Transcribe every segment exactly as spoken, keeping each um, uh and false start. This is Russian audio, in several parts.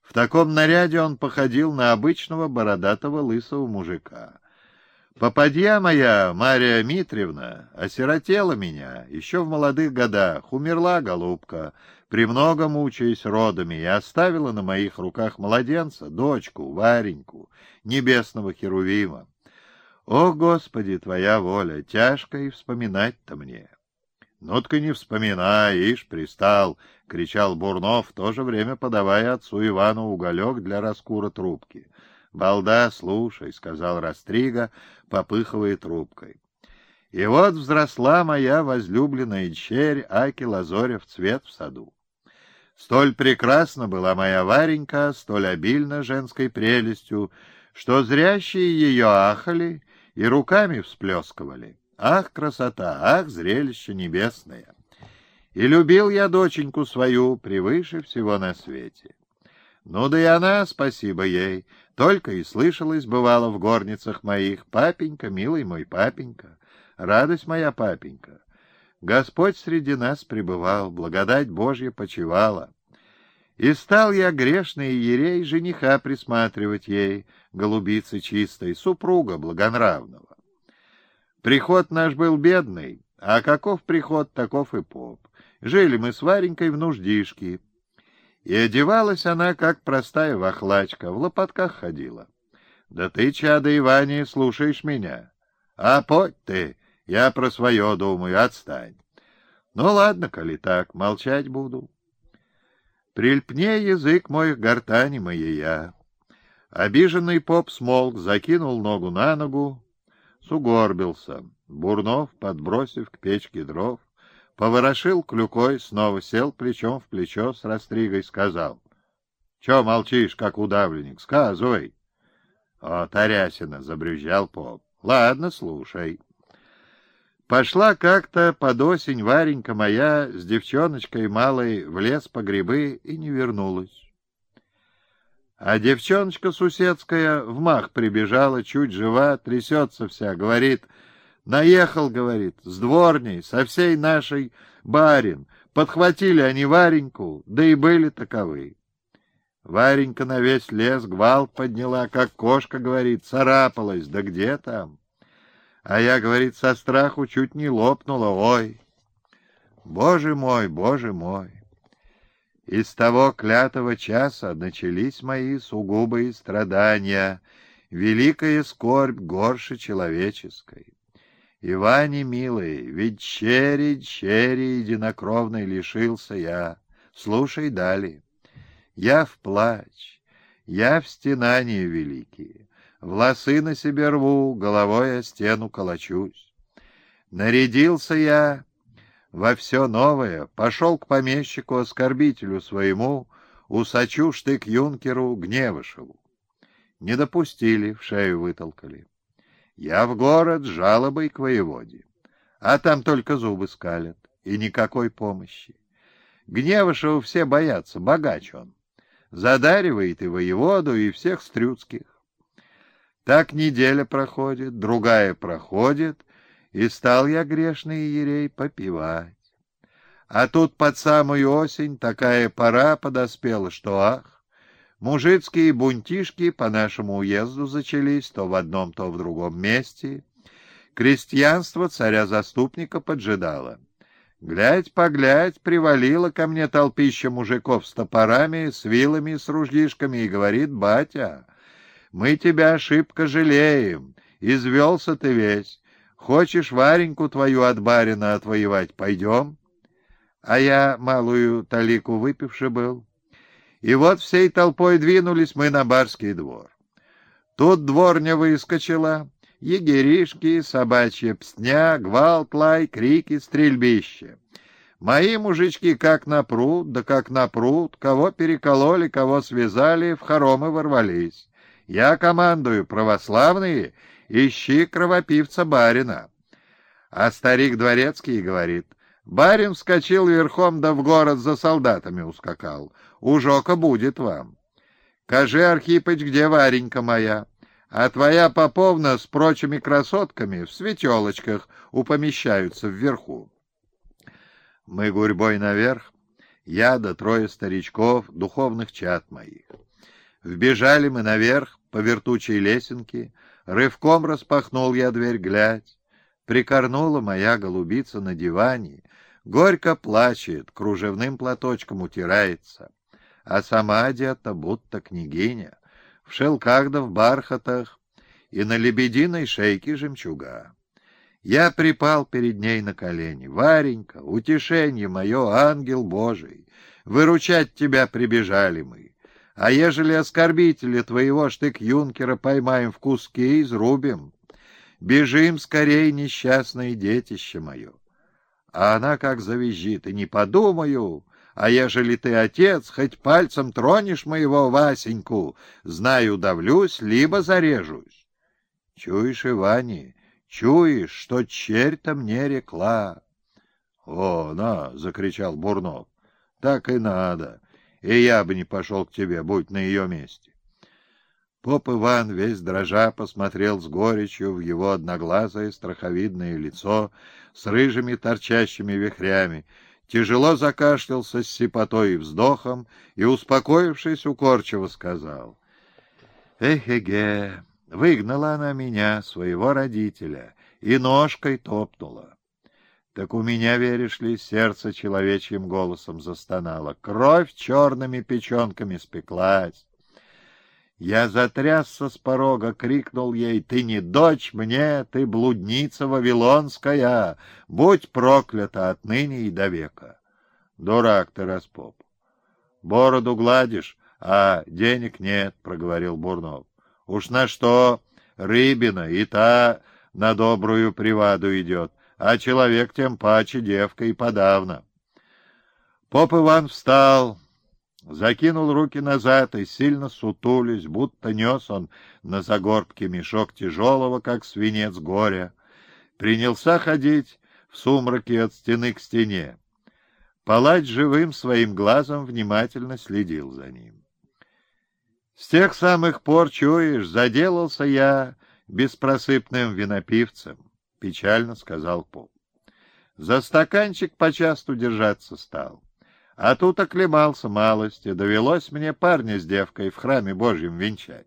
В таком наряде он походил на обычного бородатого лысого мужика. Попадья моя, Марья Митриевна, осиротела меня еще в молодых годах, умерла, голубка, премного мучаясь родами, и оставила на моих руках младенца, дочку, Вареньку, небесного Херувима. О, Господи, Твоя воля, тяжко и вспоминать-то мне. — Ну-ка не вспоминай, ишь, пристал, — кричал Бурнов, в то же время подавая отцу Ивану уголек для раскура трубки. — Балда, слушай, — сказал Растрига, попыхивая трубкой. И вот взросла моя возлюбленная черь Аки Лазорев цвет в саду. Столь прекрасна была моя Варенька, столь обильна женской прелестью, что зрящие ее ахали и руками всплескивали. Ах, красота, ах, зрелище небесное! И любил я доченьку свою превыше всего на свете. Ну да и она, спасибо ей, только и слышалось, бывало, в горницах моих: папенька, милый мой папенька, радость моя папенька. Господь среди нас пребывал, благодать Божья почивала. И стал я, грешный иерей, жениха присматривать ей, голубицы чистой, супруга благонравного. Приход наш был бедный, а каков приход, таков и поп. Жили мы с Варенькой в нуждишке, и одевалась она, как простая вахлачка, в лопатках ходила. Да ты, чадо Иване, слушаешь меня? А подь ты, я про свое думаю, отстань. Ну ладно, коли так, молчать буду. Прильпне язык мой к гортани моей. Обиженный поп смолк, закинул ногу на ногу, сугорбился. Бурнов, подбросив к печке дров, поворошил клюкой, снова сел плечом в плечо с Растригой, сказал: — Чё молчишь, как удавленник? Сказывай. — О, Тарясина, — забрюзжал поп. — Ладно, слушай. Пошла как-то под осень Варенька моя с девчоночкой малой в лес по грибы и не вернулась. А девчоночка суседская вмах прибежала, чуть жива, трясется вся, говорит: наехал, говорит, с дворней, со всей нашей барин. Подхватили они Вареньку, да и были таковы. Варенька на весь лес гвалт подняла, как кошка, говорит, царапалась, да где там? А я, говорит, со страху чуть не лопнула, ой! Боже мой, боже мой! И с того клятого часа начались мои сугубые страдания, великая скорбь горше человеческой. Иване, милый, ведь чери, чери единокровной лишился я. Слушай далее. Я в плач, я в стенания великие, волосы на себе рву, головой о стену колочусь. Нарядился я во все новое, пошел к помещику-оскорбителю своему, усачу штык-юнкеру Гневышеву. Не допустили, в шею вытолкали. Я в город с жалобой к воеводе, а там только зубы скалят, и никакой помощи. Гневышева все боятся, богач он. Задаривает и воеводу, и всех стрюцких. Так неделя проходит, другая проходит, и стал я, грешный иерей, попивать. А тут под самую осень такая пора подоспела, что ах! Мужицкие бунтишки по нашему уезду зачались то в одном, то в другом месте. Крестьянство царя-заступника поджидало. Глядь-поглядь, привалило ко мне толпища мужиков с топорами, с вилами, с ружьишками, и говорит: батя, мы тебя шибко жалеем, извелся ты весь. Хочешь Вареньку твою от барина отвоевать? Пойдем. А я малую талику выпивши был. И вот всей толпой двинулись мы на барский двор. Тут дворня выскочила, егеришки, собачья пстня, гвалт, лай, крики, стрельбище. Мои мужички как напрут, да как напрут, кого перекололи, кого связали, в хоромы ворвались. Я командую: православные, ищи кровопивца барина. А старик дворецкий говорит: барин вскочил верхом, да в город за солдатами ускакал. Ужока будет вам. Кажи, Архипыч, где Варенька моя? А твоя поповна с прочими красотками в светелочках упомещаются вверху. Мы гурьбой наверх. Я да трое старичков, духовных чад моих. Вбежали мы наверх по вертучей лесенке, рывком распахнул я дверь, глядь. Прикорнула моя голубица на диване, горько плачет, кружевным платочком утирается, а сама одета, будто княгиня, в шелках да в бархатах и на лебединой шейке жемчуга. Я припал перед ней на колени. «Варенька, утешенье мое, ангел Божий, выручать тебя прибежали мы. А ежели оскорбителя твоего штык-юнкера поймаем в куски, изрубим. Бежим скорей, несчастное детище мое». А она как завизжит: «И не подумаю, а ежели ты, отец, хоть пальцем тронешь моего Васеньку, знаю, удавлюсь, либо зарежусь». Чуешь, Иване, чуешь, что черь-то мне рекла? — О, на! — закричал Бурнов. — Так и надо. И я бы не пошел к тебе, будь на ее месте. Поп Иван, весь дрожа, посмотрел с горечью в его одноглазое страховидное лицо с рыжими торчащими вихрями, тяжело закашлялся с сипотой и вздохом и, успокоившись, укорчиво сказал: — Эх-эге! Выгнала она меня, своего родителя, и ножкой топнула. Так у меня, веришь ли, сердце человечьим голосом застонало, кровь черными печенками спеклась. Я затрясся с порога, крикнул ей: «Ты не дочь мне, ты блудница вавилонская, будь проклята отныне и до века». Дурак ты, Распоп. Бороду гладишь, а денег нет, — проговорил Бурнов. Уж на что рыбина и та на добрую приваду идет, а человек тем паче девка и подавно. Поп Иван встал, закинул руки назад и, сильно сутулись, будто нес он на загорбке мешок тяжелого, как свинец горя, принялся ходить в сумраке от стены к стене. Палач живым своим глазом внимательно следил за ним. С тех самых пор, чуешь, заделался я беспросыпным винопивцем, — печально сказал поп. За стаканчик почасту держаться стал. А тут оклемался малость, и довелось мне парня с девкой в храме Божьем венчать.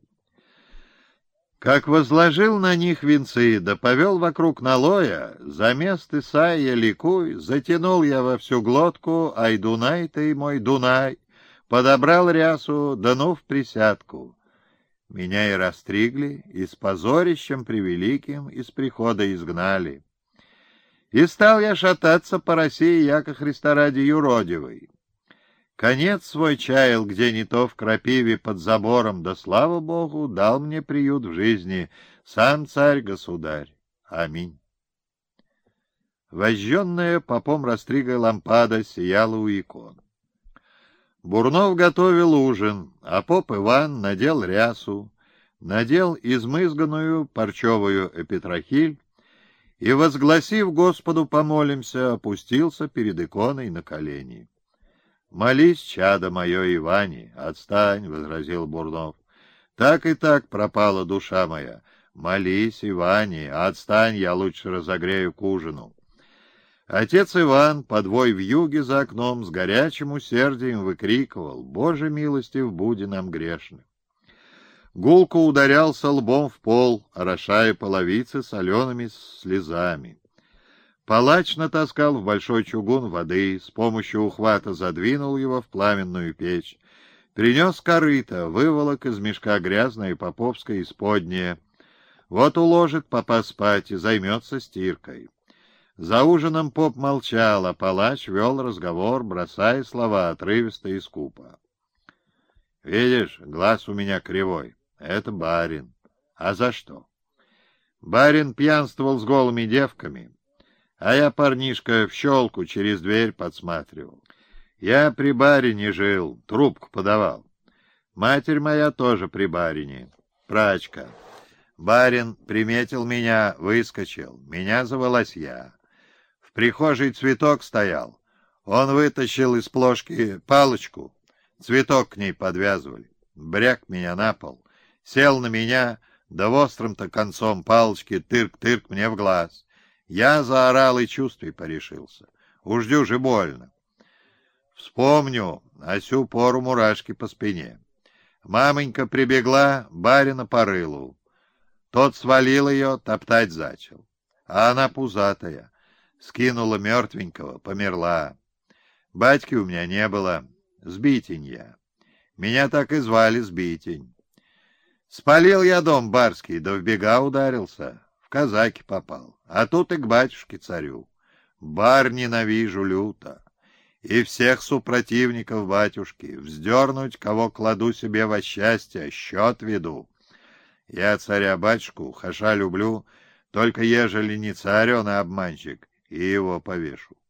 Как возложил на них венцы, да повел вокруг налоя, за мест Исаия ликуй, затянул я во всю глотку: «Ай, Дунай ты, мой Дунай!» Подобрал рясу, да ну в присядку. Меня и растригли, и с позорищем превеликим из прихода изгнали. И стал я шататься по России, яко Христа ради юродивый. Конец свой чаял, где не то в крапиве под забором, да, слава Богу, дал мне приют в жизни сам царь-государь. Аминь. Вожженная попом растригой лампада сияла у икон. Бурнов готовил ужин, а поп Иван надел рясу, надел измызганную парчевую эпитрахиль и, возгласив «Господу помолимся», опустился перед иконой на колени. — Молись, чадо мое, Иване. — Отстань, — возразил Бурнов. — Так и так пропала душа моя. Молись, Иване, отстань, я лучше разогрею к ужину. Отец Иван, подвой вьюги за окном, с горячим усердием выкрикивал: «Боже милостив, буди нам грешны!» Гулко ударялся лбом в пол, орошая половицы солеными слезами. Палач натаскал в большой чугун воды, с помощью ухвата задвинул его в пламенную печь, принес корыто, выволок из мешка грязное поповское исподнее. Вот уложит попа спать и займется стиркой. За ужином поп молчал, а палач вел разговор, бросая слова отрывисто и скупо. — Видишь, глаз у меня кривой. Это барин. А за что? Барин пьянствовал с голыми девками, а я, парнишка, в щелку через дверь подсматривал. Я при барине жил, трубку подавал. Матерь моя тоже при барине, прачка. Барин приметил меня, выскочил, меня заволосья. В прихожей цветок стоял. Он вытащил из плошки палочку, цветок к ней подвязывали. Бряк меня на пол, сел на меня, да острым-то концом палочки тырк-тырк мне в глаз. Я заорал и чувствий порешился. Уж дюже больно. В Вспомню, а сю пору мурашки по спине. Мамонька прибегла, барина по рылу. Тот свалил ее, топтать зачал. А она пузатая, скинула мертвенького, померла. Батьки у меня не было, Сбитень я. Меня так и звали Сбитень. Спалил я дом барский, да в бега ударился, в казаки попал. А тут и к батюшке-царю. Бар ненавижу люто. И всех супротивников батюшки, вздернуть, кого кладу себе во счастье, счет веду. Я царя-батюшку, хаша люблю, только ежели не царь он, а обманщик, и его повешу.